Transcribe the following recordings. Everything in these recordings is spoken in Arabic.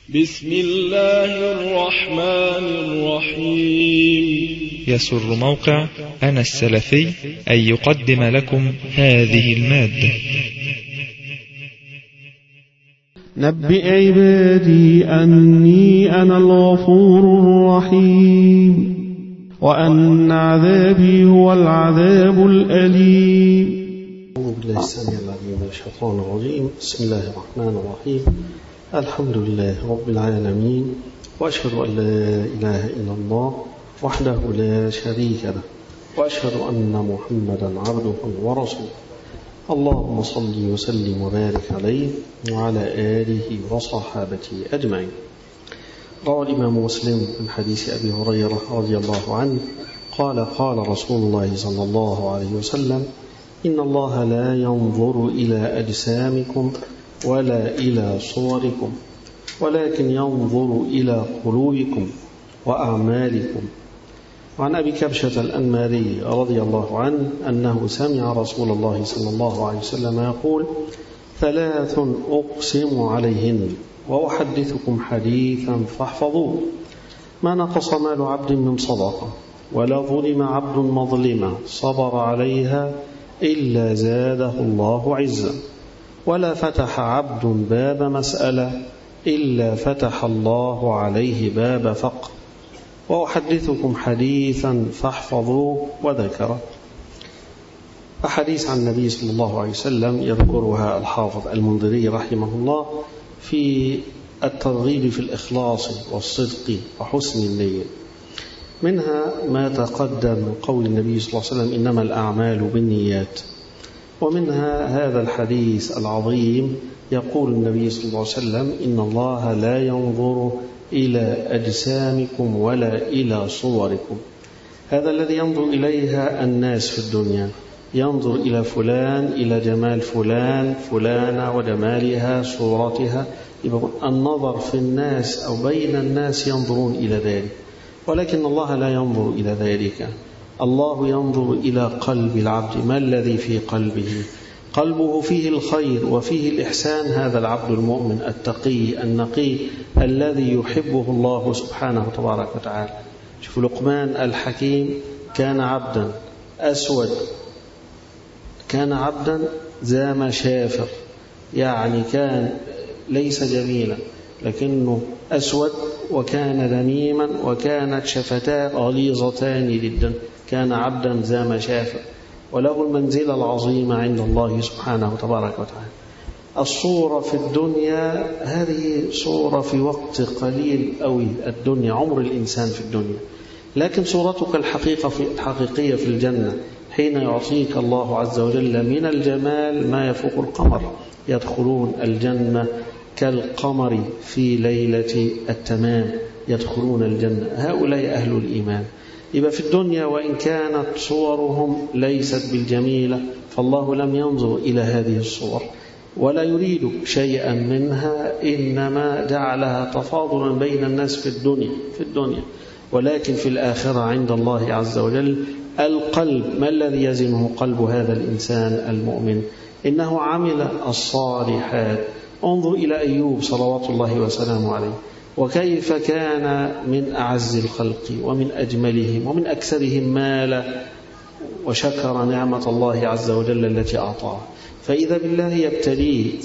بسم الله الرحمن الرحيم. يسر موقع أنا السلفي أن يقدم لكم هذه المادة. نبئ عبادي أني أنا الغفور الرحيم وأن عذابي هو العذاب الأليم. أعوذ بالله السميع العليم من الشيطان الرجيم. بسم الله الرحمن الرحيم. الحمد لله رب العالمين، وأشهد أن لا إله إلا الله وحده لا شريك له، وأشهد أن محمدا عبده ورسوله. اللهم صل وسلم وبارك عليه وعلى آله وصحابته أجمعين. روى الإمام مسلم من حديث أبي هريرة رضي الله عنه قال: قال رسول الله صلى الله عليه وسلم: إن الله لا ينظر إلى أجسامكم ولا إلى صوركم، ولكن ينظر إلى قلوبكم وأعمالكم. وعن أبي كبشة الأنماري رضي الله عنه أنه سمع رسول الله صلى الله عليه وسلم يقول: ثلاث أقسم عليهن وأحدثكم حديثا فاحفظوه: ما نقص مال عبد من صدقة، ولا ظلم عبد مظلمة صبر عليها إلا زاده الله عزا، ولا فتح عبد باب مسألة إلا فتح الله عليه باب فقر. وأحدثكم حديثا فاحفظوه وذكره. أحاديث عن النبي صلى الله عليه وسلم يذكرها الحافظ المنذري رحمه الله في الترغيب في الإخلاص والصدق وحسن النية. منها ما تقدم من قول النبي صلى الله عليه وسلم: إنما الأعمال بالنيات. ومنها هذا الحديث العظيم يقول النبي صلى الله عليه وسلم: إن الله لا ينظر إلى أجسامكم ولا إلى صوركم. هذا الذي ينظر إليها الناس في الدنيا، ينظر إلى فلان، إلى جمال فلان فلانة وجمالها صورتها. النظر في الناس أو بين الناس ينظرون إلى ذلك، ولكن الله لا ينظر إلى ذلك. الله ينظر إلى قلب العبد. ما الذي في قلبه؟ قلبه فيه الخير وفيه الإحسان. هذا العبد المؤمن التقي النقي الذي يحبه الله سبحانه تبارك وتعالى. شوف لقمان الحكيم كان عبدا أسود، كان عبدا ذا مشافر، يعني كان ليس جميلا لكنه أسود، وكان ذميما، وكانت شفتاه غليظتان جدا. كان عبدا ذا مشافر وله المنزلة العظيمة عند الله سبحانه تبارك وتعالى. الصورة في الدنيا هذه صورة في وقت قليل أوي، الدنيا عمر الإنسان في الدنيا، لكن صورتك الحقيقية في الجنة حين يعطيك الله عز وجل من الجمال ما يفوق القمر. يدخلون الجنة كالقمر في ليلة التمام، يدخلون الجنة. هؤلاء أهل الإيمان. يبقى في الدنيا وإن كانت صورهم ليست بالجميلة، فالله لم ينظر إلى هذه الصور ولا يريد شيئا منها، إنما جعلها تفاضلا بين الناس في الدنيا. ولكن في الآخرة عند الله عز وجل القلب. ما الذي يزنه قلب هذا الإنسان المؤمن؟ إنه عمل الصالحات. انظر إلى أيوب صلوات الله وسلامه عليه، وكيف كان من أعز الخلق ومن أجملهم ومن أكثرهم مالا، وشكر نعمة الله عز وجل التي أعطاه. فإذا بالله يبتليه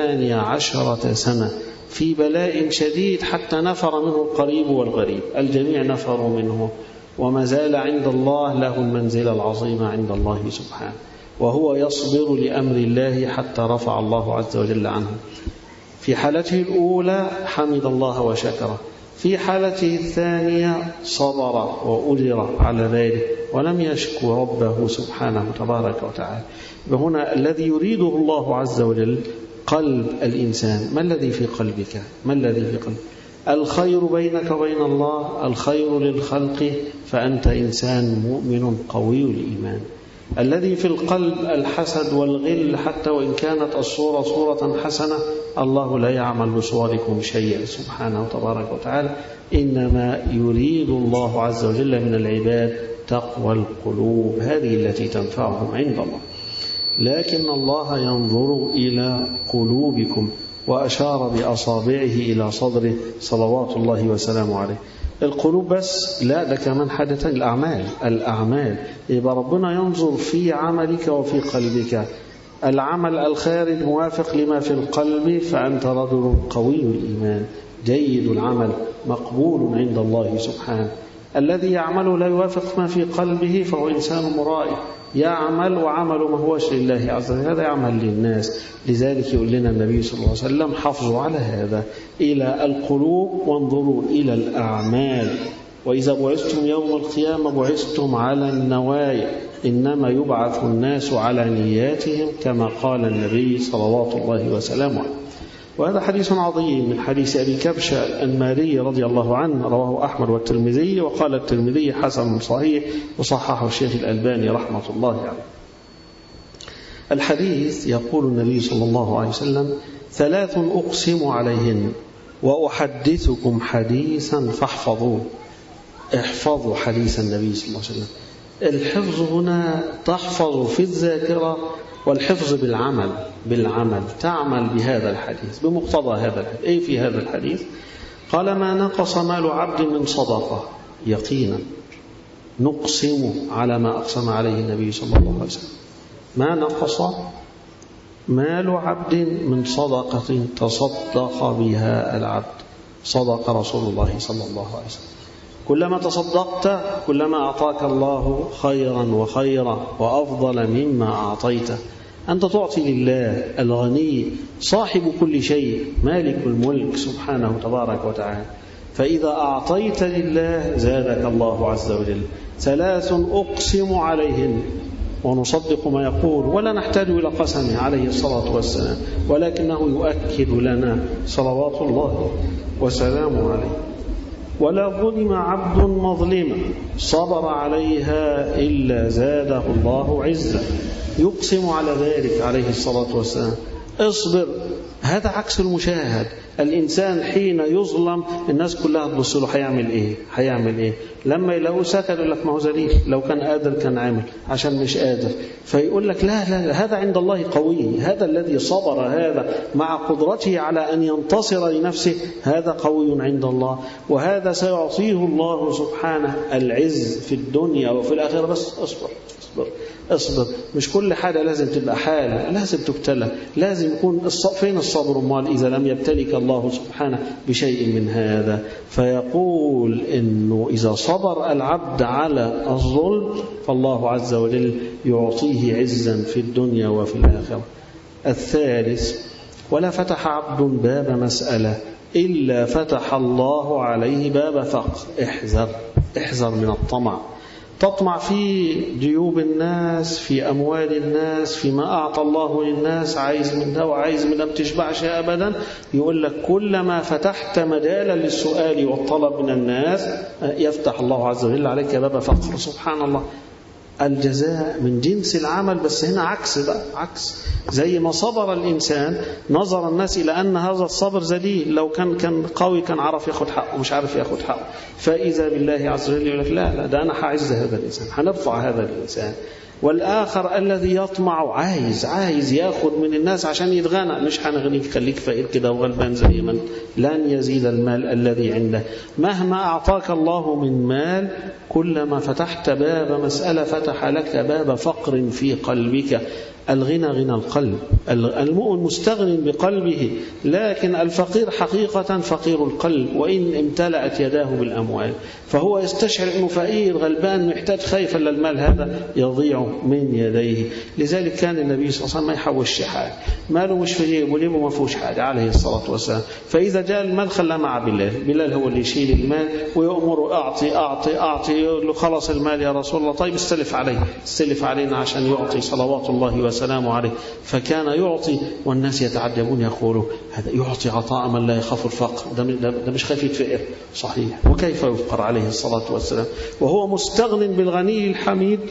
18 سنة في بلاء شديد حتى نفر منه القريب والغريب، الجميع نفروا منه، وما زال عند الله له المنزلة العظيمة عند الله سبحانه، وهو يصبر لأمر الله حتى رفع الله عز وجل عنه. في حالته الأولى حمد الله وشكره، في حالته الثانية صبر وأجر على ذلك ولم يشكو ربه سبحانه تبارك وتعالى. وهنا الذي يريده الله عز وجل قلب الإنسان. ما الذي في قلبك؟ ما الذي في قلبك؟ الخير بينك وبين الله، الخير للخلق، فأنت إنسان مؤمن قوي الإيمان. الذي في القلب الحسد والغل، حتى وإن كانت الصورة صورة حسنة، الله لا يعمل بصوركم شيئا سبحانه تبارك وتعالى. إنما يريد الله عز وجل من العباد تقوى القلوب، هذه التي تنفعهم عند الله. لكن الله ينظر إلى قلوبكم وأشار بأصابعه إلى صدره صلوات الله وسلامه عليه. القلوب بس لا، ده كمان حاجة تانية، الأعمال يبقى ربنا ينظر في عملك وفي قلبك. العمل الخارج موافق لما في القلب، فأنت رجل قوي الإيمان جيد العمل مقبول عند الله سبحانه. الذي يعمل لا يوافق ما في قلبه فهو إنسان مرائي، يعمل وعمله ما هوش لله عز وجل، هذا يعمل للناس. لذلك يقول لنا النبي صلى الله عليه وسلم حافظوا على هذا، إلى القلوب وانظروا إلى الأعمال. وإذا بعثتم يوم القيامة بعثتم على النوايا، إنما يبعث الناس على نياتهم كما قال النبي صلوات الله وسلامه. وهذا حديث عظيم من حديث أبي كبشة الأنماري رضي الله عنه، رواه أحمد والترمذي، وقال الترمذي حسن صحيح، وصححه الشيخ الألباني رحمة الله عليه. الحديث يقول النبي صلى الله عليه وسلم: 3 أقسم عليهن وأحدثكم حديثا فاحفظوه. احفظوا حديث النبي صلى الله عليه وسلم. الحفظ هنا تحفظ في الذاكرة، والحفظ بالعمل تعمل بهذا الحديث بمقتضى هذا الحديث. أي في هذا الحديث قال: ما نقص مال عبد من صدقة، يقينا نقسم على ما أقسم عليه النبي صلى الله عليه وسلم. ما نقص مال عبد من صدقة تصدق بها العبد، صدق رسول الله صلى الله عليه وسلم. كلما تصدقت كلما أعطاك الله خيرا وخيرا وأفضل مما أعطيته. أنت تعطي لله الغني صاحب كل شيء مالك الملك سبحانه تبارك وتعالى، فإذا أعطيت لله زادك الله عز وجل. 3 أقسم عليهن، ونصدق ما يقول ولا نحتاج إلى قسمه عليه الصلاة والسلام، ولكنه يؤكد لنا صلوات الله وسلامه عليه. ولا ظلم عبد مظلما صبر عليها إلا زاده الله عزا، يقسم على ذلك عليه الصلاة والسلام. اصبر، هذا عكس المشاهد. الإنسان حين يظلم الناس كلها تبص له هيعمل إيه؟ لما يلاقوه سكت يقول لك ما هو ذليل، لو كان قادر كان عامل، عشان مش قادر. فيقول لك لا هذا عند الله قوي، هذا الذي صبر هذا مع قدرته على أن ينتصر لنفسه هذا قوي عند الله، وهذا سيعطيه الله سبحانه العز في الدنيا وفي الآخرة. بس اصبر. مش كل حاجة لازم تبقى حالة، لازم تبتلى، لازم يكون فين الصبر؟ مال إذا لم يبتلك الله سبحانه بشيء من هذا. فيقول إنه إذا صبر العبد على الظلم فالله عز وجل يعطيه عزا في الدنيا وفي الآخرة. الثالث: ولا فتح عبد باب مسألة إلا فتح الله عليه باب فقر. احذر من الطمع. تطمع في جيوب الناس، في أموال الناس، فيما أعطى الله للناس، عايز من ده وعايز من ده، ما بتشبعش أبدا. يقول لك كلما فتحت مجالا للسؤال والطلب من الناس يفتح الله عز وجل عليك باب فقر. سبحان الله، الجزاء من جنس العمل. بس هنا عكس زي ما صبر الإنسان نظر الناس إلى أن هذا الصبر ذليل، لو كان قوي كان عرف ياخد حقه، مش عارف ياخد حقه. فإذا بالله عز وجل يقول لك لا ده أنا هعز هذا الإنسان، هنرفع هذا الإنسان. والآخر الذي يطمع عايز ياخد من الناس عشان يتغنى، مش هنغنيك، خليك فقير كده وغلبان زي من لن يزيد المال الذي عنده. مهما أعطاك الله من مال كلما فتحت باب مسألة فتح لك باب فقر في قلبك. الغنى غنى القلب، المؤمن مستغن بقلبه، لكن الفقير حقيقة فقير القلب، وإن امتلأت يداه بالأموال فهو يستشعر أنه فقير غلبان محتاج، خايف أن المال هذا يضيع من يديه. لذلك كان النبي صلى الله عليه وسلم ما يحوش حاجة، ماله مش في جيبه، وليبه ما فيهوش حاجة عليه الصلاة والسلام. فإذا جاء المال خلاه مع بلال هو اللي يشيل المال ويأمره أعطي، يقول له خلص المال يا رسول الله، طيب استلف علينا عشان يعطي صلوات الله وسلامه عليه. فكان يعطي والناس يتعجبون يقولوا هذا يعطي عطاء من لا يخاف الفقر، ده مش خايف يتفقر. صحيح، وكيف يفقر عليه الصلاة والسلام وهو مستغن بالغني الحميد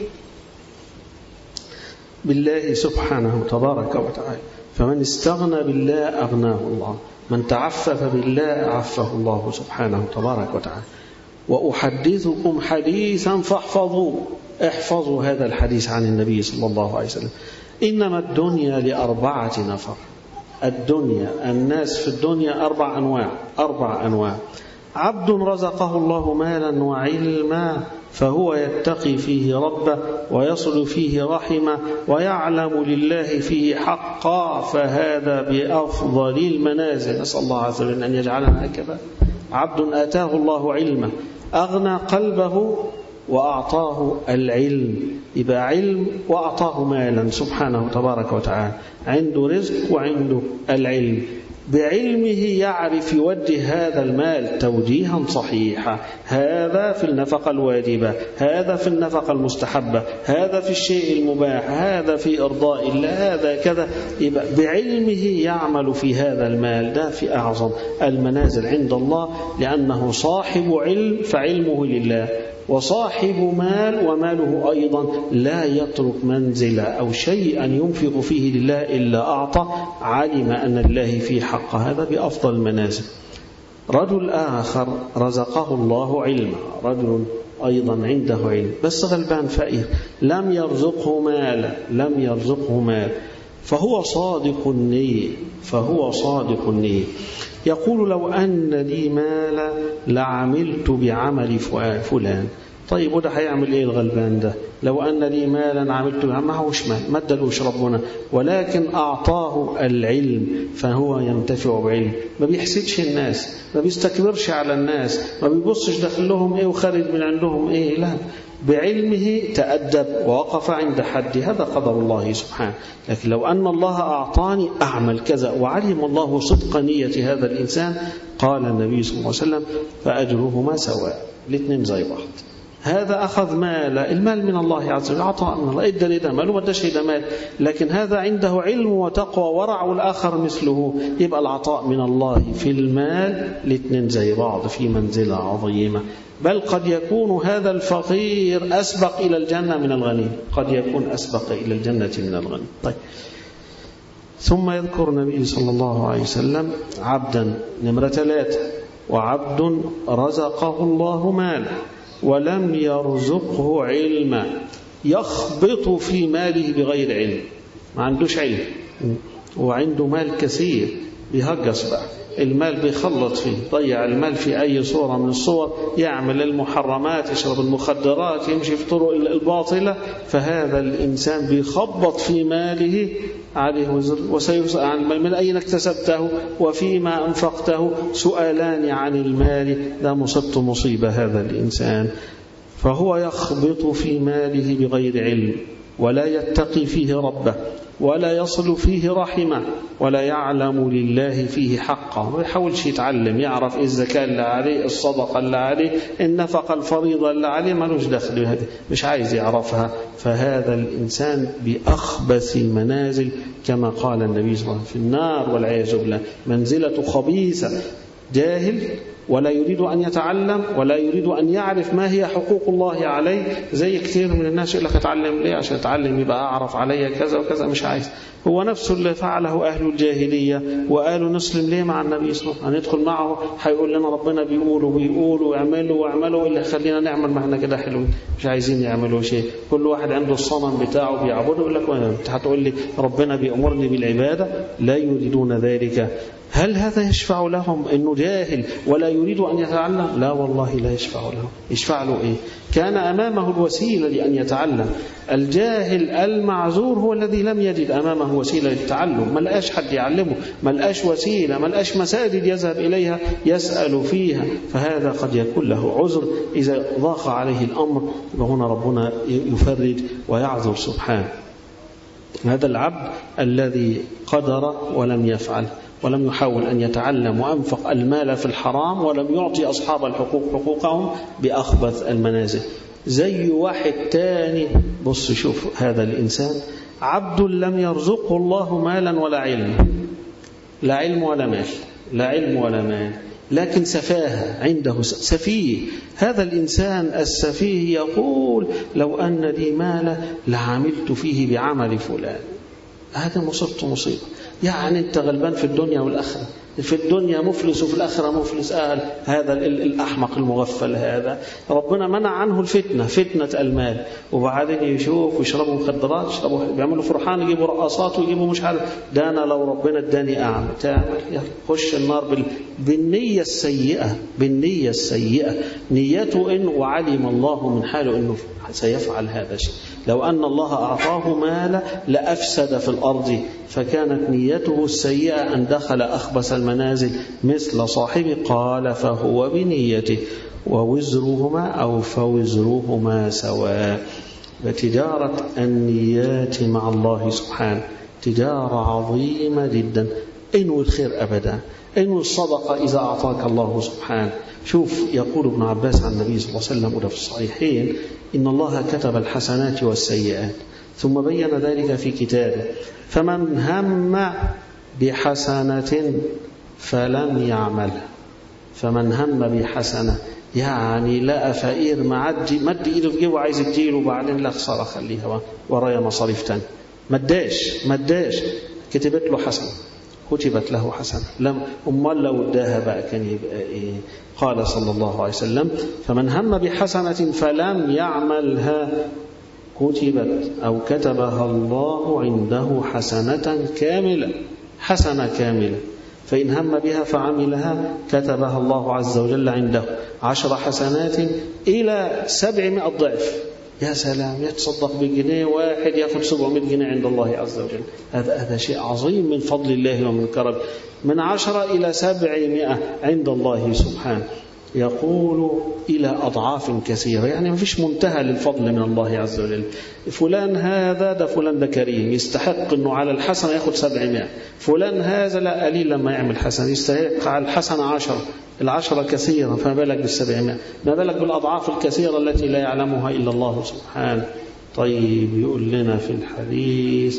بالله سبحانه تبارك وتعالى. فمن استغنى بالله أغناه الله، من تعفف بالله أعفه الله سبحانه تبارك وتعالى. وأحدثكم حديثا فاحفظوا، احفظوا هذا الحديث عن النبي صلى الله عليه وسلم. إنما الدنيا ل4 نفر، الدنيا، الناس في الدنيا 4 أنواع. عبد رزقه الله مالا وعلما فهو يتقي فيه ربه ويصل فيه رحمه ويعلم لله فيه حقا، فهذا بأفضل المنازل. نسأل الله عز وجل أن يجعلنا هكذا. عبد آتاه الله علما، أغنى قلبه وأعطاه العلم، يبقى علم وأعطاه مالا سبحانه تبارك وتعالى، عنده رزق وعنده العلم، بعلمه يعرف يوجه هذا المال توجيها صحيحا، هذا في النفقة الواجبة، هذا في النفقة المستحبة، هذا في الشيء المباح، هذا في إرضاء الله، هذا كذا. يبقى بعلمه يعمل في هذا المال، ده في أعظم المنازل عند الله، لأنه صاحب علم فعلمه لله، وصاحب مال وماله أيضا لا يترك منزلة أو شيئا ينفق فيه لله إلا أعطى، علم أن الله فيه حق، هذا بأفضل المنازل. رجل آخر رزقه الله علما، رجل أيضا عنده علم بس غلبان فقير، لم يرزقه مال، فهو صادق النية، يقول لو أن لي مالا لعملت بعمل فلان. طيب وده هيعمل ايه الغلبان ده؟ لو أن لي مالا عملت معهوش مال، ما ادالوش ربنا، ولكن أعطاه العلم فهو ينتفع بعلم، ما بيحسدش الناس، ما بيستكبرش على الناس، ما بيبصش داخل لهم ايه وخارج من عندهم ايه، لا، بعلمه تأدب ووقف عند حد، هذا قدر الله سبحانه. لكن لو أن الله أعطاني أعمل كذا، وعلم الله صدق نية هذا الإنسان، قال النبي صلى الله عليه وسلم فأجرهما سواء، الاثنين زي بعض. هذا أخذ المال من الله عز وجل، عطاء من الله، إدى لده مال وما اداش لده مال، لكن هذا عنده علم وتقوى ورع، والآخر مثله، يبقى العطاء من الله في المال الاثنين زي بعض في منزلة عظيمة. بل قد يكون هذا الفقير أسبق إلى الجنة من الغني، قد يكون أسبق إلى الجنة من الغني. طيب، ثم يذكر النبي صلى الله عليه وسلم عبدا، نمرة 3، وعبد رزقه الله مالا ولم يرزقه علما، يخبط في ماله بغير علم، ما عندوش علم وعنده مال كثير، بيهجس بقى المال، بيخلط فيه، ضيع المال في أي صورة من الصور، يعمل المحرمات، يشرب المخدرات، يمشي في طرق الباطلة، فهذا الإنسان بيخبط في ماله عليه وزر، وسيسأل عن من أين اكتسبته وفيما أنفقته، سؤالان عن المال، لا مصيبة هذا الإنسان. فهو يخبط في ماله بغير علم، ولا يتقي فيه ربه، ولا يصل فيه رحمه، ولا يعلم لله فيه حقه، ما يحاولش يتعلم يعرف الزكاة اللي عليه، الصدقة اللي عليه، النفقة الفريضة اللي عليه، ملوش دخل بهذه، مش عايز يعرفها. فهذا الإنسان بأخبث المنازل، كما قال النبي صلى الله عليه وسلم في النار والعياذ بالله، منزلة خبيثة، جاهل ولا يريد أن يتعلم ولا يريد أن يعرف ما هي حقوق الله عليه. زي كثير من الناس يقول لك أتعلم ليه؟ عشان أتعلم يبقى أعرف علي كذا وكذا، مش عايز. هو نفسه اللي فعله أهل الجاهلية، وقالوا نسلم ليه مع النبي صلى الله عليه وسلم؟ هندخل معه هيقول لنا ربنا بيقول واعملوا اللي خلينا نعمل، ما احنا كده حلوين، مش عايزين يعملوا شيء. كل واحد عنده الصنم بتاعه بيعبده، يقول لك انت هتقول لي ربنا بيأمرني بالعبادة؟ لا يريدون ذلك. هل هذا يشفع لهم انه جاهل ولا يريد ان يتعلم؟ لا والله لا يشفع لهم. يشفع له ايه؟ كان امامه الوسيله لان يتعلم. الجاهل المعذور هو الذي لم يجد امامه وسيله للتعلم، ما لقاش حد يعلمه، ما لقاش وسيله، ما لقاش مساجد يذهب اليها يسال فيها، فهذا قد يكون له عذر اذا ضاق عليه الامر، وهنا ربنا يفرج ويعذر سبحانه. هذا العبد الذي قدر ولم يفعل، ولم يحاول أن يتعلم، وأنفق المال في الحرام، ولم يعطي أصحاب الحقوق حقوقهم، بأخبث المنازل. زي واحد تاني، بص شوف هذا الإنسان، عبد لم يرزقه الله مالا ولا علم، لا علم ولا مال، لا علم ولا مال، لكن سفاهة، عنده سفيه. هذا الإنسان السفيه يقول لو أن لي مالا لعملت فيه بعمل فلان. هذا مصيبة. يعني أنت غلبان في الدنيا والآخرة، في الدنيا مفلس وفي الآخرة مفلس. هذا الأحمق المغفل هذا ربنا منع عنه الفتنة، فتنة المال، وبعدين يشوف ويشربوا مخدرات، بيعملوا فرحان، يجيبوا رقصات ويجيبوا مش عارف. ده أنا لو ربنا اداني أعمل تعمل خش النار بالنية السيئة، بالنية السيئة. نيته إن وعلم الله من حاله إنه سيفعل هذا الشيء. لو أن الله أعطاه مالا لأفسد في الأرض، فكانت نيته السيئة أن دخل أخبث المنازل مثل صاحبه. قال فهو بنيته ووزرهما أو فوزرهما سواء. وتجارة النيات مع الله سبحانه تجارة عظيمة جدا. انوي الخير أبدا، انوي الصدقة إذا أعطاك الله سبحانه. شوف يقول ابن عباس عن النبي صلى الله عليه وسلم وده في الصحيحين: إن الله كتب الحسنات والسيئات ثم بين ذلك في كتابه، فمن هم بحسنة فلم يعملها. فمن هم بحسنة يعني لقى فقير مد ايده في جيبه عايز يديله، وبعدين لا خساره خليها ورايا مصاريف تانية، مداش كتبت له حسنة، كتبت له حسنة. لم امال لو اداها بقى كان يبقى ايه؟ قال صلى الله عليه وسلم: فمن هم بحسنة فلم يعملها كتبت أو كتبها الله عنده حسنة كاملة، حسنة كاملة. فإن هم بها فعملها كتبها الله عز وجل عنده 10 حسنات إلى 700 ضعف. يا سلام، يتصدق بجنيه واحد يأخذ 700 جنيه عند الله عز وجل. هذا شيء عظيم من فضل الله ومن كرم. من 10 إلى 700 عند الله سبحانه، يقول إلى أضعاف كثيرة. يعني ما فيش منتهى للفضل من الله عز وجل. فلان هذا ده فلان ده كريم يستحق أنه على الحسنة يأخذ 700. فلان هذا لا قليل لما يعمل حسنة يستحق على الحسنة 10. 10 كثيرة، فما بالك بال700، ما بالك بالأضعاف الكثيرة التي لا يعلمها إلا الله سبحانه. طيب يقول لنا في الحديث: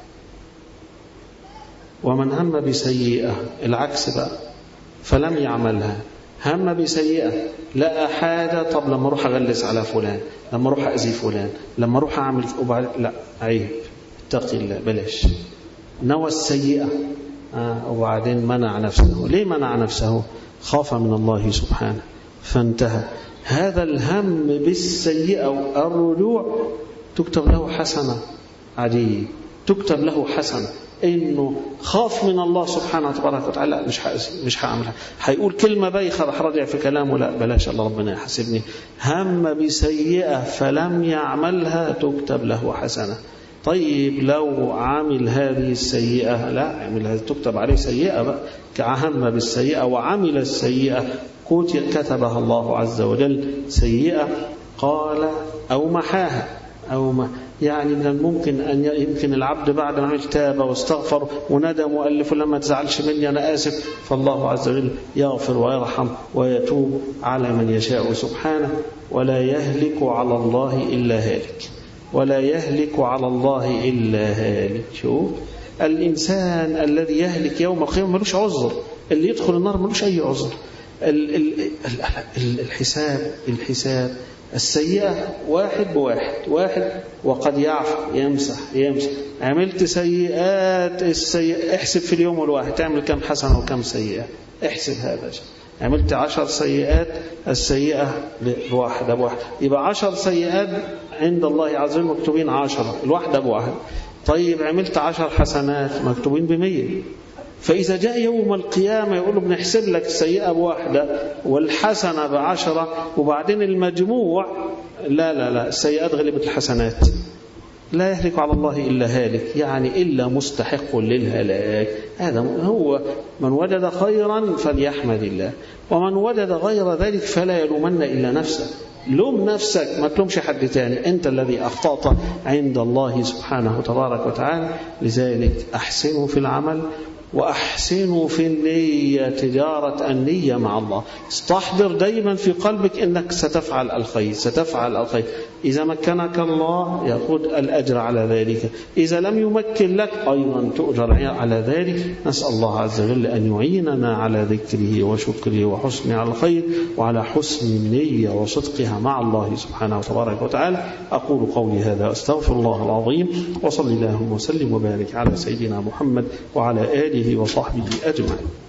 ومن هم بسيئة، العكس بقى، فلم يعملها. هم بسيئة، لقى حاجة، طب لما اروح اغلس على فلان، لما اروح اذي فلان، لما اروح اعمل، لا عيب، اتقي الله، بلاش. نوى السيئة وبعدين منع نفسه. ليه منع نفسه؟ خاف من الله سبحانه فانتهى. هذا الهم بالسيئة والرجوع تكتب له حسنة عادية، تكتب له حسنة. إنه خاف من الله سبحانه وتبارك وتعالى، مش هعملها. هيقول كلمة بايخة راح رجع في كلامه، لا بلاش، الله ربنا يحاسبني. هم بسيئة فلم يعملها تكتب له حسنة. طيب لو عمل هذه السيئة، لا عملها تكتب عليه سيئة بقى. هم بالسيئة وعمل السيئة كتبها الله عز وجل سيئة. قال أو محاها، يعني من الممكن أن يمكن العبد بعد ما عمل تاب واستغفر وندم وقال فلان ما تزعلش مني أنا آسف، فالله عز وجل يغفر ويرحم ويتوب على من يشاء سبحانه. ولا يهلك على الله إلا هالك، ولا يهلك على الله إلا هالك. شوف الإنسان الذي يهلك يوم القيامة ملوش عذر، اللي يدخل النار ملوش أي عذر. الحساب السيئة واحد بواحد، وقد يعفو يمسح. عملت سيئات، احسب في اليوم الواحد تعمل كم حسنة وكم سيئة، احسب هذا الشيء. عملت 10 سيئات، السيئة بواحد، يبقى 10 سيئات عند الله عز وجل مكتوبين 10، الواحدة بواحد. طيب عملت 10 حسنات مكتوبين ب100. فإذا جاء يوم القيامة يقول له بنحسب لك السيئة بواحدة والحسنة ب10، وبعدين المجموع لا السيئات غلبت الحسنات. لا يهلك على الله إلا هالك، يعني إلا مستحق للهلاك. هذا هو من وجد خيرا فليحمد الله، ومن وجد غير ذلك فلا يلومن إلا نفسه. لوم نفسك، ما تلومش حد تاني، أنت الذي أخطأت عند الله سبحانه وتبارك وتعالى. لذلك أحسنوا في العمل وأحسنوا في النية، تجارة النية مع الله. استحضر دايما في قلبك أنك ستفعل الخير. إذا مكنك الله يأخذ الأجر على ذلك، إذا لم يمكن لك أيضا تؤجر على ذلك. نسأل الله عز وجل أن يعيننا على ذكره وشكره وحسن على الخير، وعلى حسن النية وصدقها مع الله سبحانه وتبارك وتعالى. أقول قولي هذا أستغفر الله العظيم، وصلى الله وسلم وبارك على سيدنا محمد وعلى آله وصحبه أجمعين.